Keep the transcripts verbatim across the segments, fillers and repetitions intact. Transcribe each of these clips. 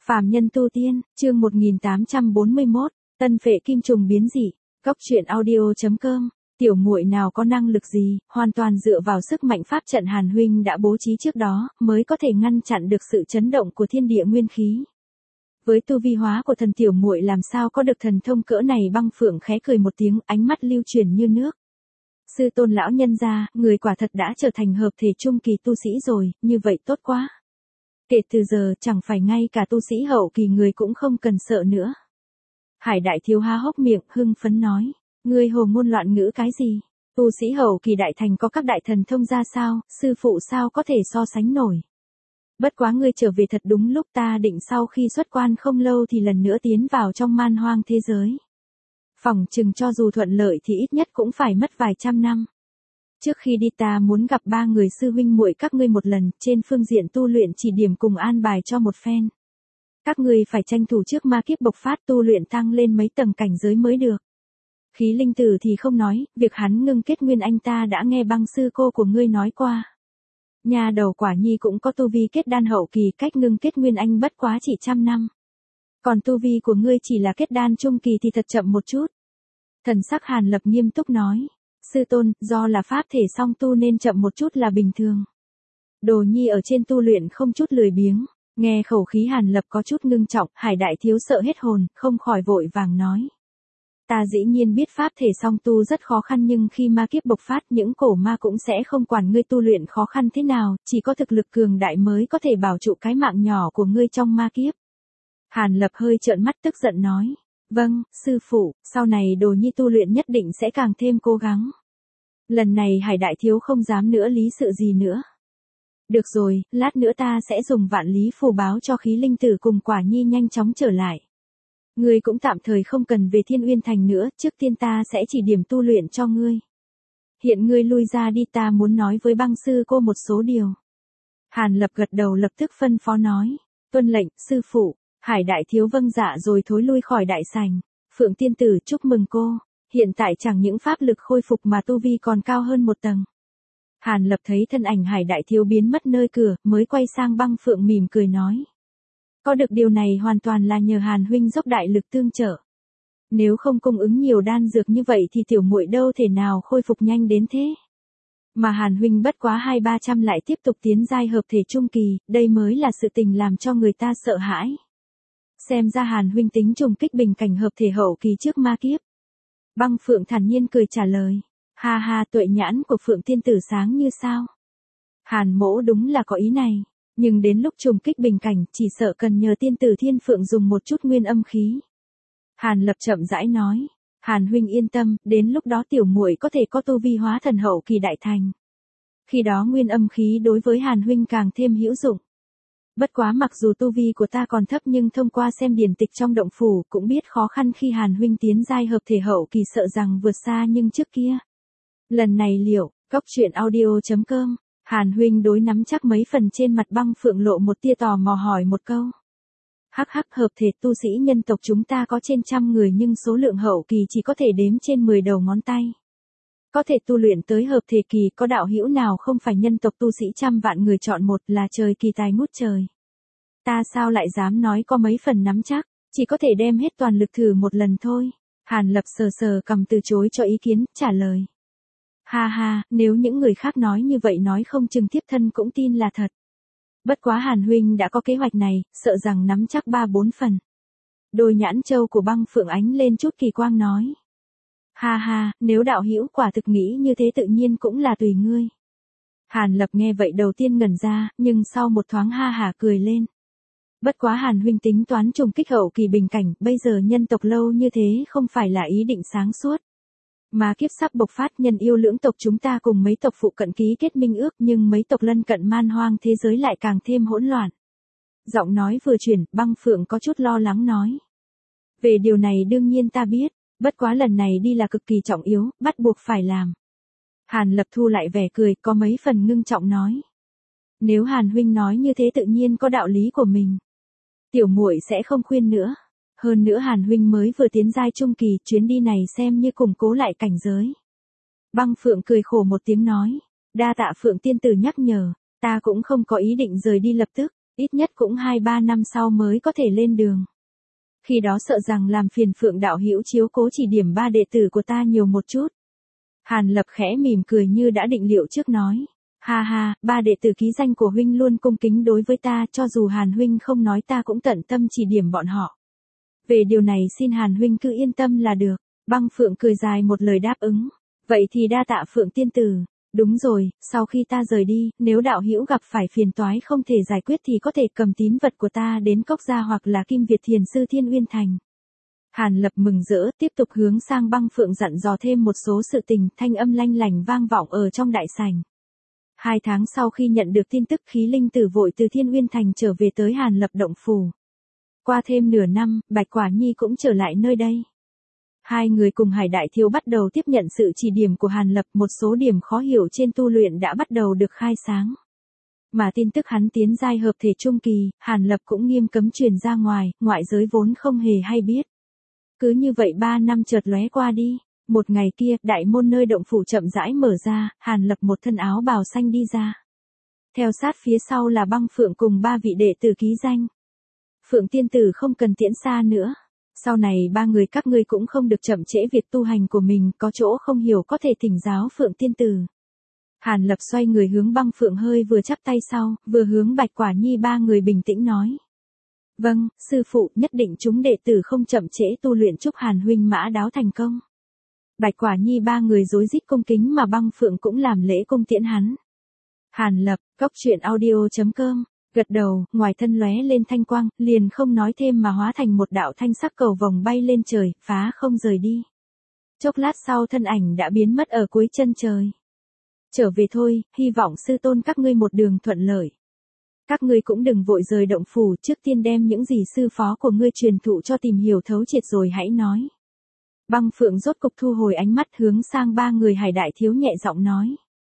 Phàm nhân tu tiên, chương một nghìn tám trăm bốn mươi mốt, tân phệ kim trùng biến dị, góc truyện audio chấm com, tiểu muội nào có năng lực gì, hoàn toàn dựa vào sức mạnh pháp trận Hàn huynh đã bố trí trước đó, mới có thể ngăn chặn được sự chấn động của thiên địa nguyên khí. Với tu vi hóa của thần tiểu muội làm sao có được thần thông cỡ này? Băng Phượng khẽ cười một tiếng, ánh mắt lưu chuyển như nước. Sư tôn lão nhân gia, người quả thật đã trở thành hợp thể trung kỳ tu sĩ rồi, như vậy tốt quá. Kể từ giờ chẳng phải ngay cả tu sĩ hậu kỳ người cũng không cần sợ nữa. Hải đại thiếu há hốc miệng hưng phấn nói, ngươi hồ ngôn loạn ngữ cái gì? Tu sĩ hậu kỳ đại thành có các đại thần thông ra sao, sư phụ sao có thể so sánh nổi? Bất quá ngươi trở về thật đúng lúc, ta định sau khi xuất quan không lâu thì lần nữa tiến vào trong man hoang thế giới. Phỏng chừng cho dù thuận lợi thì ít nhất cũng phải mất vài trăm năm. Trước khi đi ta muốn gặp ba người sư huynh muội các ngươi một lần, trên phương diện tu luyện chỉ điểm cùng an bài cho một phen. Các ngươi phải tranh thủ trước ma kiếp bộc phát tu luyện tăng lên mấy tầng cảnh giới mới được. Khí linh tử thì không nói, việc hắn ngưng kết nguyên anh ta đã nghe băng sư cô của ngươi nói qua. Nhà đầu quả nhi cũng có tu vi kết đan hậu kỳ, cách ngưng kết nguyên anh bất quá chỉ trăm năm. Còn tu vi của ngươi chỉ là kết đan trung kỳ thì thật chậm một chút. Thần sắc Hàn Lập nghiêm túc nói. Sư tôn, do là pháp thể song tu nên chậm một chút là bình thường. Đồ nhi ở trên tu luyện không chút lười biếng. Nghe khẩu khí Hàn Lập có chút ngưng trọng, Hải đại thiếu sợ hết hồn, không khỏi vội vàng nói. Ta dĩ nhiên biết pháp thể song tu rất khó khăn, nhưng khi ma kiếp bộc phát những cổ ma cũng sẽ không quản ngươi tu luyện khó khăn thế nào, chỉ có thực lực cường đại mới có thể bảo trụ cái mạng nhỏ của ngươi trong ma kiếp. Hàn Lập hơi trợn mắt tức giận nói. Vâng, sư phụ, sau này đồ nhi tu luyện nhất định sẽ càng thêm cố gắng. Lần này Hải đại thiếu không dám nữa lý sự gì nữa. Được rồi, lát nữa ta sẽ dùng vạn lý phù báo cho khí linh tử cùng quả nhi nhanh chóng trở lại. Ngươi cũng tạm thời không cần về Thiên Uyên Thành nữa, trước tiên ta sẽ chỉ điểm tu luyện cho ngươi. Hiện ngươi lui ra đi, ta muốn nói với băng sư cô một số điều. Hàn Lập gật đầu lập tức phân phó nói. Tuân lệnh, sư phụ. Hải đại thiếu vâng dạ rồi thối lui khỏi đại sảnh. Phượng tiên tử chúc mừng cô. Hiện tại chẳng những pháp lực khôi phục mà tu vi còn cao hơn một tầng. Hàn Lập thấy thân ảnh Hải đại thiếu biến mất nơi cửa, mới quay sang Băng Phượng mỉm cười nói. Có được điều này hoàn toàn là nhờ Hàn huynh dốc đại lực tương trợ. Nếu không cung ứng nhiều đan dược như vậy thì tiểu muội đâu thể nào khôi phục nhanh đến thế. Mà Hàn huynh bất quá hai ba trăm lại tiếp tục tiến giai hợp thể trung kỳ, đây mới là sự tình làm cho người ta sợ hãi. Xem ra Hàn huynh tính trùng kích bình cảnh hợp thể hậu kỳ trước ma kiếp. Băng Phượng thản nhiên cười trả lời. Ha ha, tuệ nhãn của Phượng tiên tử sáng như sao. Hàn mỗ đúng là có ý này. Nhưng đến lúc trùng kích bình cảnh chỉ sợ cần nhờ tiên tử Thiên Phượng dùng một chút nguyên âm khí. Hàn Lập chậm rãi nói. Hàn huynh yên tâm, đến lúc đó tiểu muội có thể có tu vi hóa thần hậu kỳ đại thành. Khi đó nguyên âm khí đối với Hàn huynh càng thêm hữu dụng. Bất quá mặc dù tu vi của ta còn thấp nhưng thông qua xem điển tịch trong động phủ cũng biết khó khăn khi Hàn huynh tiến giai hợp thể hậu kỳ sợ rằng vượt xa nhưng trước kia. Lần này liệu, góc truyện audio chấm com. Hàn huynh đối nắm chắc mấy phần? Trên mặt Băng Phượng lộ một tia tò mò hỏi một câu. Hắc hắc, hợp thể tu sĩ nhân tộc chúng ta có trên trăm người nhưng số lượng hậu kỳ chỉ có thể đếm trên mười đầu ngón tay. Có thể tu luyện tới hợp thể kỳ có đạo hữu nào không phải nhân tộc tu sĩ trăm vạn người chọn một, là trời kỳ tài ngút trời. Ta sao lại dám nói có mấy phần nắm chắc, chỉ có thể đem hết toàn lực thử một lần thôi. Hàn Lập sờ sờ cằm từ chối cho ý kiến, trả lời. Ha ha, nếu những người khác nói như vậy nói không chừng thiếp thân cũng tin là thật. Bất quá Hàn huynh đã có kế hoạch này, sợ rằng nắm chắc ba bốn phần. Đôi nhãn châu của Băng Phượng ánh lên chút kỳ quang nói. Ha ha, nếu đạo hữu quả thực nghĩ như thế tự nhiên cũng là tùy ngươi. Hàn Lập nghe vậy đầu tiên ngẩn ra, nhưng sau một thoáng ha hả cười lên. Bất quá Hàn huynh tính toán trùng kích hậu kỳ bình cảnh, bây giờ nhân tộc lâu như thế không phải là ý định sáng suốt. Mà kiếp sắp bộc phát, nhân yêu lưỡng tộc chúng ta cùng mấy tộc phụ cận ký kết minh ước, nhưng mấy tộc lân cận man hoang thế giới lại càng thêm hỗn loạn. Giọng nói vừa chuyển, Băng Phượng có chút lo lắng nói. Về điều này đương nhiên ta biết, bất quá lần này đi là cực kỳ trọng yếu, bắt buộc phải làm. Hàn Lập thu lại vẻ cười, có mấy phần ngưng trọng nói. Nếu Hàn huynh nói như thế tự nhiên có đạo lý của mình. Tiểu muội sẽ không khuyên nữa. Hơn nữa Hàn huynh mới vừa tiến giai trung kỳ, chuyến đi này xem như củng cố lại cảnh giới. Băng Phượng cười khổ một tiếng nói. Đa tạ Phượng tiên tử nhắc nhở, ta cũng không có ý định rời đi lập tức. ít nhất cũng hai ba năm sau mới có thể lên đường. Khi đó sợ rằng làm phiền Phượng đạo hữu chiếu cố chỉ điểm ba đệ tử của ta nhiều một chút. Hàn Lập khẽ mỉm cười như đã định liệu trước nói. Ha ha, ba đệ tử ký danh của huynh luôn cung kính đối với ta, cho dù Hàn huynh không nói ta cũng tận tâm chỉ điểm bọn họ. Về điều này xin Hàn huynh cứ yên tâm là được. Băng Phượng cười dài một lời đáp ứng. Vậy thì đa tạ Phượng tiên tử. Đúng rồi, sau khi ta rời đi, nếu đạo hữu gặp phải phiền toái không thể giải quyết thì có thể cầm tín vật của ta đến Cốc Gia hoặc là Kim Việt Thiền Sư Thiên Uyên Thành. Hàn Lập mừng rỡ, tiếp tục hướng sang Băng Phượng dặn dò thêm một số sự tình, thanh âm lanh lành vang vọng ở trong đại sảnh. Hai tháng sau khi nhận được tin tức khí linh tử vội từ Thiên Uyên Thành trở về tới Hàn Lập động phủ. Qua thêm nửa năm, Bạch Quả Nhi cũng trở lại nơi đây. Hai người cùng Hải Đại Thiếu bắt đầu tiếp nhận sự chỉ điểm của Hàn Lập, một số điểm khó hiểu trên tu luyện đã bắt đầu được khai sáng. Mà tin tức hắn tiến giai hợp thể trung kỳ, Hàn Lập cũng nghiêm cấm truyền ra ngoài, ngoại giới vốn không hề hay biết. Cứ như vậy ba năm chợt lóe qua đi, một ngày kia, đại môn nơi động phủ chậm rãi mở ra, Hàn Lập một thân áo bào xanh đi ra. Theo sát phía sau là Băng Phượng cùng ba vị đệ tử ký danh. Phượng tiên tử không cần tiễn xa nữa. Sau này ba người các ngươi cũng không được chậm trễ việc tu hành của mình, có chỗ không hiểu có thể thỉnh giáo Phượng tiên tử. Hàn Lập xoay người hướng Băng Phượng hơi vừa chắp tay sau, vừa hướng Bạch Quả Nhi ba người bình tĩnh nói. Vâng, sư phụ, nhất định chúng đệ tử không chậm trễ tu luyện, chúc Hàn huynh mã đáo thành công. Bạch Quả Nhi ba người rối rít cung kính mà Băng Phượng cũng làm lễ cung tiễn hắn. Hàn Lập, cốc truyện audio chấm com, gật đầu, ngoài thân lóe lên thanh quang, liền không nói thêm mà hóa thành một đạo thanh sắc cầu vồng bay lên trời, phá không rời đi. Chốc lát sau thân ảnh đã biến mất ở cuối chân trời. Trở về thôi, hy vọng sư tôn các ngươi một đường thuận lợi. Các ngươi cũng đừng vội rời động phủ, trước tiên đem những gì sư phó của ngươi truyền thụ cho tìm hiểu thấu triệt rồi hãy nói. Băng Phượng rốt cục thu hồi ánh mắt hướng sang ba người Hải Đại Thiếu nhẹ giọng nói.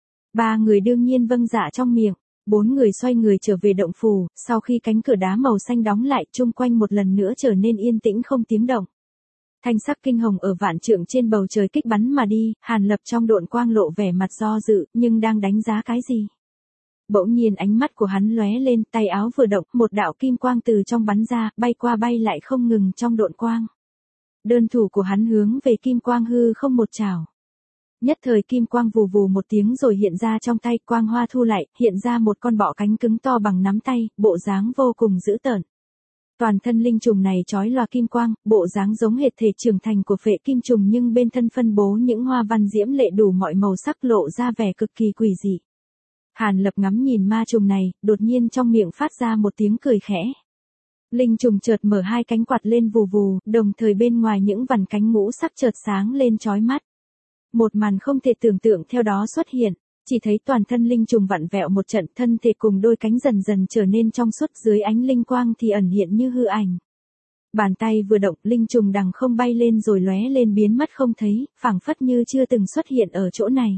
Ba người đương nhiên vâng dạ trong miệng, bốn người xoay người trở về động phủ, sau khi cánh cửa đá màu xanh đóng lại, chung quanh một lần nữa trở nên yên tĩnh không tiếng động. Thanh sắc kinh hồng ở vạn trượng trên bầu trời kích bắn mà đi, Hàn Lập trong độn quang lộ vẻ mặt do dự, nhưng đang đánh giá cái gì? Bỗng nhiên ánh mắt của hắn lóe lên, tay áo vừa động, một đạo kim quang từ trong bắn ra, bay qua bay lại không ngừng trong độn quang. Đơn thủ của hắn hướng về kim quang hư không một chảo. Nhất thời kim quang vù vù một tiếng rồi hiện ra trong tay, quang hoa thu lại, hiện ra một con bọ cánh cứng to bằng nắm tay, bộ dáng vô cùng dữ tợn. Toàn thân linh trùng này chói lòa kim quang, bộ dáng giống hệt thể trưởng thành của phệ kim trùng nhưng bên thân phân bố những hoa văn diễm lệ đủ mọi màu sắc lộ ra vẻ cực kỳ quỷ dị. Hàn Lập ngắm nhìn ma trùng này, đột nhiên trong miệng phát ra một tiếng cười khẽ. Linh trùng chợt mở hai cánh quạt lên vù vù, đồng thời bên ngoài những vằn cánh ngũ sắc chợt sáng lên chói mắt. Một màn không thể tưởng tượng theo đó xuất hiện, chỉ thấy toàn thân linh trùng vặn vẹo một trận, thân thể cùng đôi cánh dần dần trở nên trong suốt, dưới ánh linh quang thì ẩn hiện như hư ảnh. Bàn tay vừa động, linh trùng đằng không bay lên rồi lóe lên biến mất không thấy, phảng phất như chưa từng xuất hiện ở chỗ này.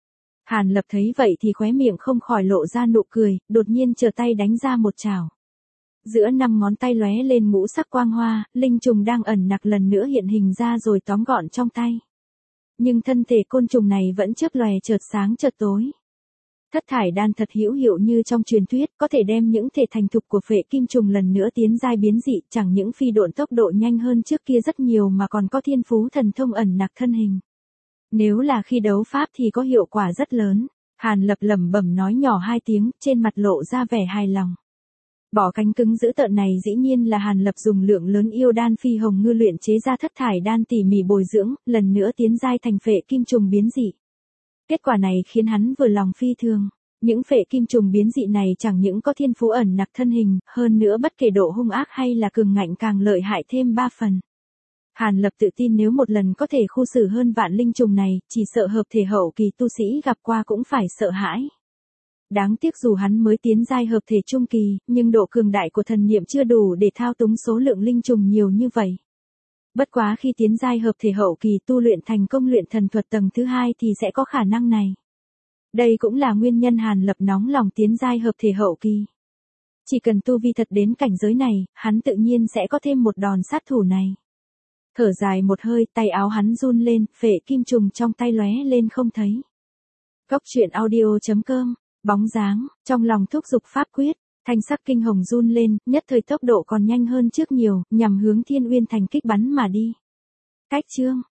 Hàn Lập thấy vậy thì khóe miệng không khỏi lộ ra nụ cười, đột nhiên trở tay đánh ra một chảo. Giữa năm ngón tay lóe lên ngũ sắc quang hoa, linh trùng đang ẩn nặc lần nữa hiện hình ra rồi tóm gọn trong tay. Nhưng thân thể côn trùng này vẫn chớp lòe chợt sáng chợt tối. Thất thải đan thật hữu hiệu như trong truyền thuyết, có thể đem những thể thành thục của phệ kim trùng lần nữa tiến giai biến dị, chẳng những phi độn tốc độ nhanh hơn trước kia rất nhiều mà còn có thiên phú thần thông ẩn nặc thân hình. Nếu là khi đấu pháp thì có hiệu quả rất lớn. Hàn Lập lẩm bẩm nói nhỏ hai tiếng, trên mặt lộ ra vẻ hài lòng. Bỏ cánh cứng dữ tợn này dĩ nhiên là Hàn Lập dùng lượng lớn yêu đan phi hồng ngư luyện chế ra thất thải đan tỉ mỉ bồi dưỡng, lần nữa tiến giai thành phệ kim trùng biến dị. Kết quả này khiến hắn vừa lòng phi thường. Những phệ kim trùng biến dị này chẳng những có thiên phú ẩn nặc thân hình, hơn nữa bất kể độ hung ác hay là cường ngạnh càng lợi hại thêm ba phần. Hàn Lập tự tin nếu một lần có thể khu xử hơn vạn linh trùng này, chỉ sợ hợp thể hậu kỳ tu sĩ gặp qua cũng phải sợ hãi. Đáng tiếc dù hắn mới tiến giai hợp thể trung kỳ, nhưng độ cường đại của thần niệm chưa đủ để thao túng số lượng linh trùng nhiều như vậy. Bất quá khi tiến giai hợp thể hậu kỳ tu luyện thành công luyện thần thuật tầng thứ hai thì sẽ có khả năng này. Đây cũng là nguyên nhân Hàn Lập nóng lòng tiến giai hợp thể hậu kỳ. Chỉ cần tu vi thật đến cảnh giới này, hắn tự nhiên sẽ có thêm một đòn sát thủ này. Thở dài một hơi, tay áo hắn run lên, phệ kim trùng trong tay lóe lên không thấy. Cốc truyện audio chấm com, bóng dáng, trong lòng thúc giục pháp quyết, Thanh sắc kinh hồng run lên, nhất thời tốc độ còn nhanh hơn trước nhiều, nhằm hướng Thiên Uyên Thành kích bắn mà đi. Cách chương